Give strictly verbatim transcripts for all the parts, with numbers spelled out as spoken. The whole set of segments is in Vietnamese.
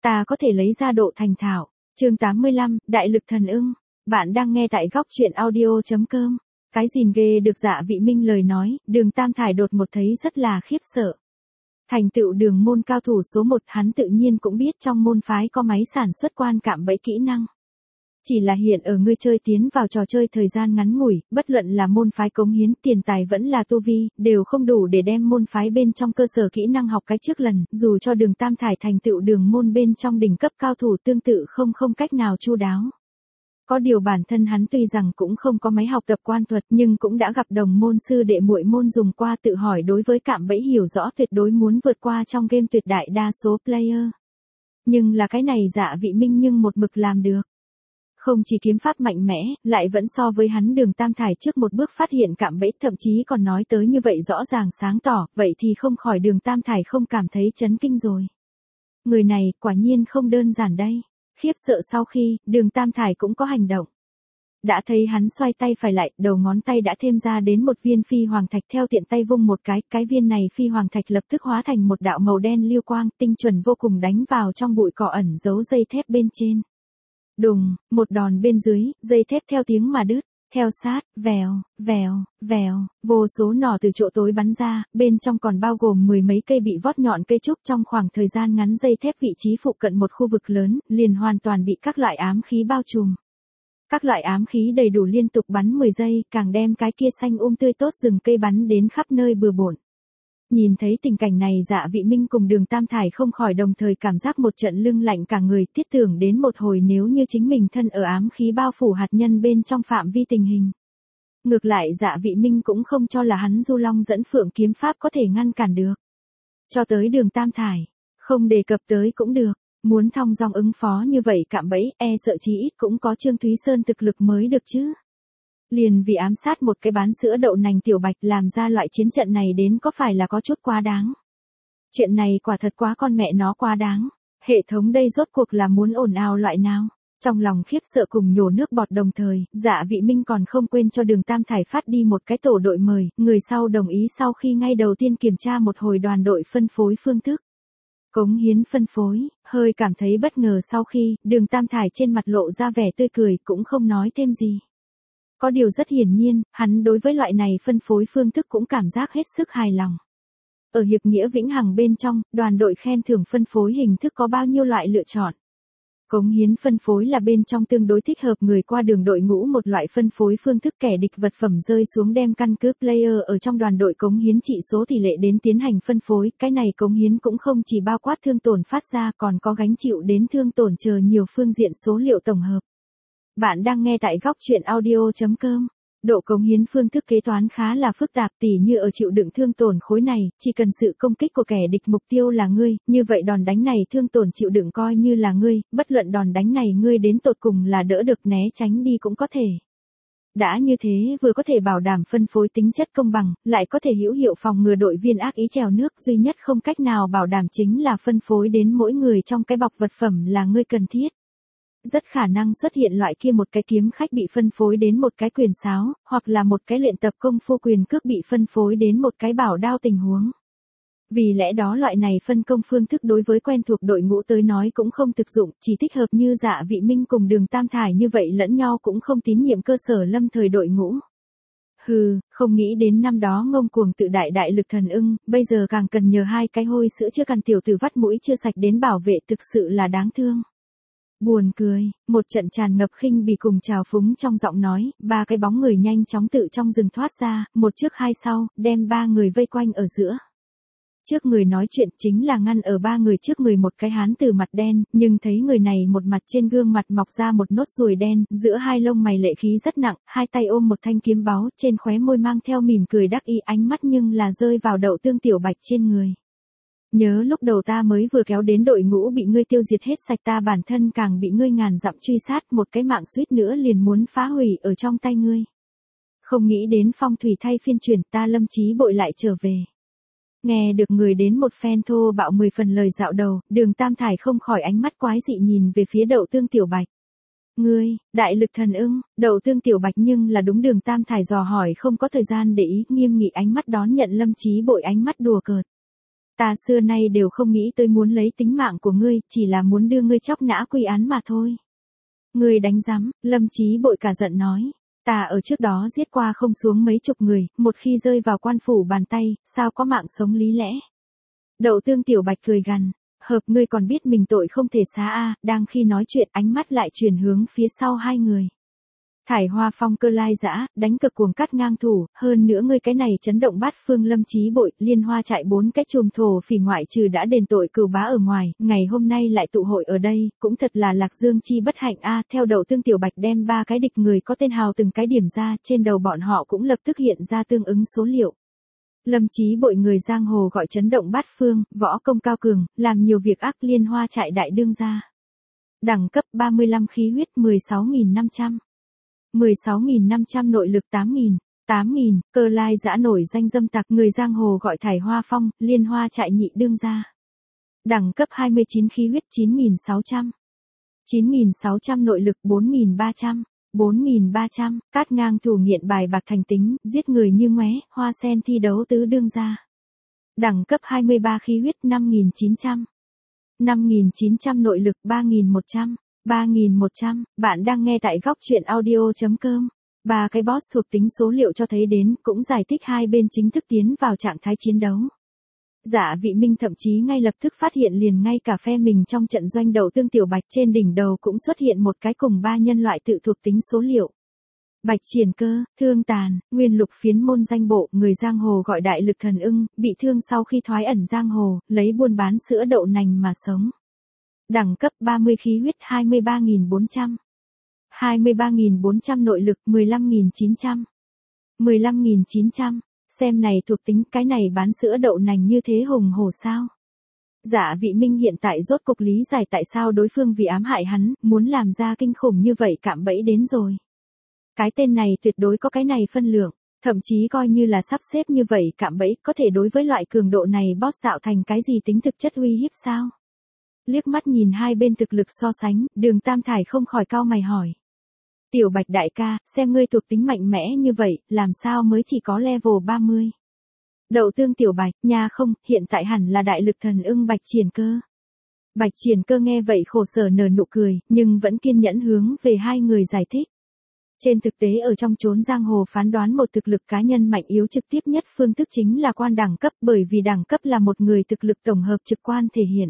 ta có thể lấy ra độ thành thạo. Chương tám mươi lăm, Đại lực thần ưng. Bạn đang nghe tại góc truyện audio.com. Cái gìn ghê được Dạ Vị Minh lời nói, Đường Tam Thải đột một thấy rất là khiếp sợ. Thành tựu đường môn cao thủ số một, hắn tự nhiên cũng biết trong môn phái có máy sản xuất quan cạm bẫy kỹ năng. Chỉ là hiện ở ngươi chơi tiến vào trò chơi thời gian ngắn ngủi, bất luận là môn phái cống hiến, tiền tài vẫn là tu vi, đều không đủ để đem môn phái bên trong cơ sở kỹ năng học cái trước lần, dù cho Đường Tam Thải thành tựu đường môn bên trong đỉnh cấp cao thủ tương tự không không cách nào chu đáo. Có điều bản thân hắn tuy rằng cũng không có máy học tập quan thuật, nhưng cũng đã gặp đồng môn sư đệ muội môn dùng qua, tự hỏi đối với cạm bẫy hiểu rõ tuyệt đối muốn vượt qua trong game tuyệt đại đa số player. Nhưng là cái này Dạ Vị Minh nhưng một mực làm được. Không chỉ kiếm pháp mạnh mẽ, lại vẫn so với hắn Đường Tam Thải trước một bước phát hiện cạm bẫy, thậm chí còn nói tới như vậy rõ ràng sáng tỏ, vậy thì không khỏi Đường Tam Thải không cảm thấy chấn kinh rồi. Người này quả nhiên không đơn giản đây. Khiếp sợ sau khi, Đường Tam Thải cũng có hành động. Đã thấy hắn xoay tay phải lại, đầu ngón tay đã thêm ra đến một viên phi hoàng thạch, theo tiện tay vung một cái, cái viên này phi hoàng thạch lập tức hóa thành một đạo màu đen lưu quang, tinh chuẩn vô cùng đánh vào trong bụi cỏ ẩn giấu dây thép bên trên. Đùng, một đòn bên dưới, dây thép theo tiếng mà đứt, theo sát, vèo, vèo, vèo, vô số nỏ từ chỗ tối bắn ra, bên trong còn bao gồm mười mấy cây bị vót nhọn cây trúc. Trong khoảng thời gian ngắn dây thép vị trí phụ cận một khu vực lớn, liền hoàn toàn bị các loại ám khí bao trùm. Các loại ám khí đầy đủ liên tục bắn mười giây, càng đem cái kia xanh um tươi tốt rừng cây bắn đến khắp nơi bừa bộn. Nhìn thấy tình cảnh này, Dạ Vị Minh cùng Đường Tam Thải không khỏi đồng thời cảm giác một trận lưng lạnh cả người, thiết tưởng đến một hồi nếu như chính mình thân ở ám khí bao phủ hạt nhân bên trong phạm vi tình hình. Ngược lại Dạ Vị Minh cũng không cho là hắn Du Long dẫn Phượng kiếm pháp có thể ngăn cản được. Cho tới Đường Tam Thải, không đề cập tới cũng được, muốn thong dong ứng phó như vậy cạm bẫy, e sợ chí ít cũng có Trương Thúy Sơn thực lực mới được chứ. Liền vì ám sát một cái bán sữa đậu nành tiểu bạch làm ra loại chiến trận này đến có phải là có chút quá đáng. Chuyện này quả thật quá con mẹ nó quá đáng. Hệ thống đây rốt cuộc là muốn ồn ào loại nào? Trong lòng khiếp sợ cùng nhổ nước bọt đồng thời, Dạ Vị Minh còn không quên cho Đường Tam Thải phát đi một cái tổ đội mời, người sau đồng ý sau khi ngay đầu tiên kiểm tra một hồi đoàn đội phân phối phương thức. Cống hiến phân phối, hơi cảm thấy bất ngờ sau khi, Đường Tam Thải trên mặt lộ ra vẻ tươi cười cũng không nói thêm gì. Có điều rất hiển nhiên, hắn đối với loại này phân phối phương thức cũng cảm giác hết sức hài lòng. Ở hiệp nghĩa vĩnh hằng bên trong, đoàn đội khen thưởng phân phối hình thức có bao nhiêu loại lựa chọn. Cống hiến phân phối là bên trong tương đối thích hợp người qua đường đội ngũ một loại phân phối phương thức, kẻ địch vật phẩm rơi xuống đem căn cứ player ở trong đoàn đội cống hiến trị số tỷ lệ đến tiến hành phân phối. Cái này cống hiến cũng không chỉ bao quát thương tổn phát ra, còn có gánh chịu đến thương tổn chờ nhiều phương diện số liệu tổng hợp. Bạn đang nghe tại góc truyện audio.com. Độ cống hiến phương thức kế toán khá là phức tạp, tỉ như ở chịu đựng thương tổn khối này, chỉ cần sự công kích của kẻ địch mục tiêu là ngươi, như vậy đòn đánh này thương tổn chịu đựng coi như là ngươi, bất luận đòn đánh này ngươi đến tột cùng là đỡ được né tránh đi cũng có thể. Đã như thế vừa có thể bảo đảm phân phối tính chất công bằng, lại có thể hữu hiệu phòng ngừa đội viên ác ý trèo nước, duy nhất không cách nào bảo đảm chính là phân phối đến mỗi người trong cái bọc vật phẩm là ngươi cần thiết. Rất khả năng xuất hiện loại kia một cái kiếm khách bị phân phối đến một cái quyền sáo, hoặc là một cái luyện tập công phu quyền cước bị phân phối đến một cái bảo đao tình huống. Vì lẽ đó loại này phân công phương thức đối với quen thuộc đội ngũ tới nói cũng không thực dụng, chỉ thích hợp như Dạ Vị Minh cùng Đường Tam Thải như vậy lẫn nhau cũng không tín nhiệm cơ sở lâm thời đội ngũ. Hừ, không nghĩ đến năm đó ngông cuồng tự đại đại lực thần ưng, bây giờ càng cần nhờ hai cái hôi sữa chưa cằn tiểu tử vắt mũi chưa sạch đến bảo vệ, thực sự là đáng thương. Buồn cười, một trận tràn ngập khinh bỉ cùng trào phúng trong giọng nói, ba cái bóng người nhanh chóng tự trong rừng thoát ra, một trước hai sau, đem ba người vây quanh ở giữa. Trước người nói chuyện chính là ngăn ở ba người trước người một cái hán tử mặt đen, nhưng thấy người này một mặt trên gương mặt mọc ra một nốt ruồi đen, giữa hai lông mày lệ khí rất nặng, hai tay ôm một thanh kiếm báu, trên khóe môi mang theo mỉm cười đắc ý, ánh mắt nhưng là rơi vào Đậu Tương tiểu bạch trên người. Nhớ lúc đầu ta mới vừa kéo đến đội ngũ bị ngươi tiêu diệt hết sạch, ta bản thân càng bị ngươi ngàn dặm truy sát, một cái mạng suýt nữa liền muốn phá hủy ở trong tay ngươi. Không nghĩ đến phong thủy thay phiên chuyển, ta Lâm Chí Bội lại trở về. Nghe được người đến một phen thô bạo mười phần lời dạo đầu, Đường Tam Thải không khỏi ánh mắt quái dị nhìn về phía Đậu Tương tiểu bạch. Ngươi, đại lực thần ưng, Đậu Tương tiểu bạch nhưng là đúng Đường Tam Thải dò hỏi không có thời gian để ý, nghiêm nghị ánh mắt đón nhận Lâm Chí Bội ánh mắt đùa cợt. Ta xưa nay đều không nghĩ tới muốn lấy tính mạng của ngươi, chỉ là muốn đưa ngươi chóc nã quy án mà thôi. Ngươi đánh rắm, Lâm Chí Bội cả giận nói. Ta ở trước đó giết qua không xuống mấy chục người, một khi rơi vào quan phủ bàn tay, sao có mạng sống lý lẽ. Đậu Tương Tiểu Bạch cười gằn, hợp ngươi còn biết mình tội không thể xá a, đang khi nói chuyện ánh mắt lại chuyển hướng phía sau hai người. Thải Hoa Phong cơ lai dã, đánh cực cuồng cắt ngang thủ, hơn nữa ngươi cái này chấn động bát phương Lâm Chí Bội, Liên Hoa chạy bốn cái chùm thổ phỉ ngoại trừ đã đền tội cừu bá ở ngoài, ngày hôm nay lại tụ hội ở đây, cũng thật là Lạc Dương chi bất hạnh a. Theo Đậu Tương Tiểu Bạch đem ba cái địch người có tên hào từng cái điểm ra, trên đầu bọn họ cũng lập tức hiện ra tương ứng số liệu. Lâm Chí Bội người giang hồ gọi chấn động bát phương, võ công cao cường, làm nhiều việc ác, Liên Hoa chạy đại đương gia. Đẳng cấp ba mươi lăm khí huyết mười sáu nghìn năm trăm. mười sáu nghìn năm trăm nội lực tám nghìn, tám nghìn, cơ lai dã nổi danh dâm tặc, người giang hồ gọi Thải Hoa Phong, Liên Hoa chạy nhị đương gia. Đẳng cấp hai mươi chín khí huyết chín nghìn sáu trăm. chín nghìn sáu trăm nội lực bốn nghìn ba trăm. bốn nghìn ba trăm, cát ngang thủ nghiện bài bạc thành tính, giết người như ngoé, hoa sen thi đấu tứ đương gia. Đẳng cấp hai mươi ba khí huyết năm nghìn chín trăm. năm nghìn chín trăm nội lực ba nghìn một trăm. ba nghìn một trăm, bạn đang nghe tại góc truyện audio.com. Ba cái boss thuộc tính số liệu cho thấy đến, cũng giải thích hai bên chính thức tiến vào trạng thái chiến đấu. Dạ Vị Minh thậm chí ngay lập tức phát hiện liền ngay cả phe mình trong trận doanh Đậu Tương Tiểu Bạch trên đỉnh đầu cũng xuất hiện một cái cùng ba nhân loại tự thuộc tính số liệu. Bạch Triển Cơ, Thương Tàn, Nguyên Lục Phiến môn danh bộ, người giang hồ gọi Đại Lực Thần Ưng, bị thương sau khi thoái ẩn giang hồ, lấy buôn bán sữa đậu nành mà sống. Đẳng cấp ba mươi khí huyết hai mươi ba nghìn bốn trăm. hai mươi ba nghìn bốn trăm nội lực mười lăm nghìn chín trăm. mười lăm nghìn chín trăm, xem này thuộc tính, cái này bán sữa đậu nành như thế hùng hổ sao. Dạ Vị Minh hiện tại rốt cục lý giải tại sao đối phương vì ám hại hắn, muốn làm ra kinh khủng như vậy cạm bẫy đến rồi. Cái tên này tuyệt đối có cái này phân lượng, thậm chí coi như là sắp xếp như vậy cạm bẫy, có thể đối với loại cường độ này boss tạo thành cái gì tính thực chất uy hiếp sao? Liếc mắt nhìn hai bên thực lực so sánh, Đường Tam Thải không khỏi cau mày hỏi. Tiểu Bạch đại ca, xem ngươi thuộc tính mạnh mẽ như vậy, làm sao mới chỉ có level ba mươi? Đậu Tương Tiểu Bạch, nha không, hiện tại hẳn là Đại Lực Thần Ưng Bạch Triển Cơ. Bạch Triển Cơ nghe vậy khổ sở nở nụ cười, nhưng vẫn kiên nhẫn hướng về hai người giải thích. Trên thực tế ở trong chốn giang hồ phán đoán một thực lực cá nhân mạnh yếu trực tiếp nhất phương thức chính là quan đẳng cấp, bởi vì đẳng cấp là một người thực lực tổng hợp trực quan thể hiện.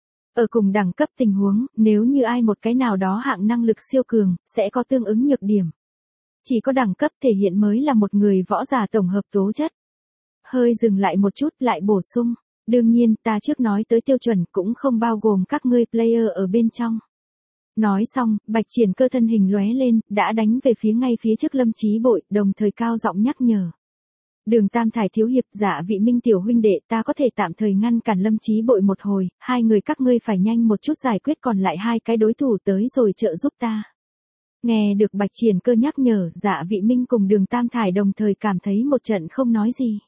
Ở cùng đẳng cấp tình huống, nếu như ai một cái nào đó hạng năng lực siêu cường, sẽ có tương ứng nhược điểm. Chỉ có đẳng cấp thể hiện mới là một người võ giả tổng hợp tố chất. Hơi dừng lại một chút lại bổ sung. Đương nhiên, ta trước nói tới tiêu chuẩn cũng không bao gồm các ngươi player ở bên trong. Nói xong, Bạch Triển Cơ thân hình lóe lên, đã đánh về phía ngay phía trước Lâm Chí Bội, đồng thời cao giọng nhắc nhở. Đường Tam Thải thiếu hiệp, Dạ Vị Minh tiểu huynh đệ, ta có thể tạm thời ngăn cản Lâm Chí Bội một hồi, hai người các ngươi phải nhanh một chút giải quyết còn lại hai cái đối thủ tới rồi trợ giúp ta. Nghe được Bạch Triển Cơ nhắc nhở, Dạ Vị Minh cùng Đường Tam Thải đồng thời cảm thấy một trận không nói gì.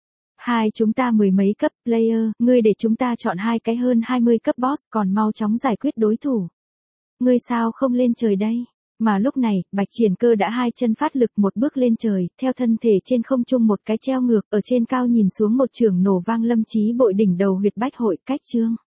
Hai chúng ta mười mấy cấp player, ngươi để chúng ta chọn hai cái hơn hai mươi cấp boss còn mau chóng giải quyết đối thủ. Ngươi sao không lên trời đây? Mà lúc này, Bạch Triển Cơ đã hai chân phát lực một bước lên trời, theo thân thể trên không trung một cái treo ngược, ở trên cao nhìn xuống một trường nổ vang Lâm Chí Bội đỉnh đầu huyệt bách hội cách trương.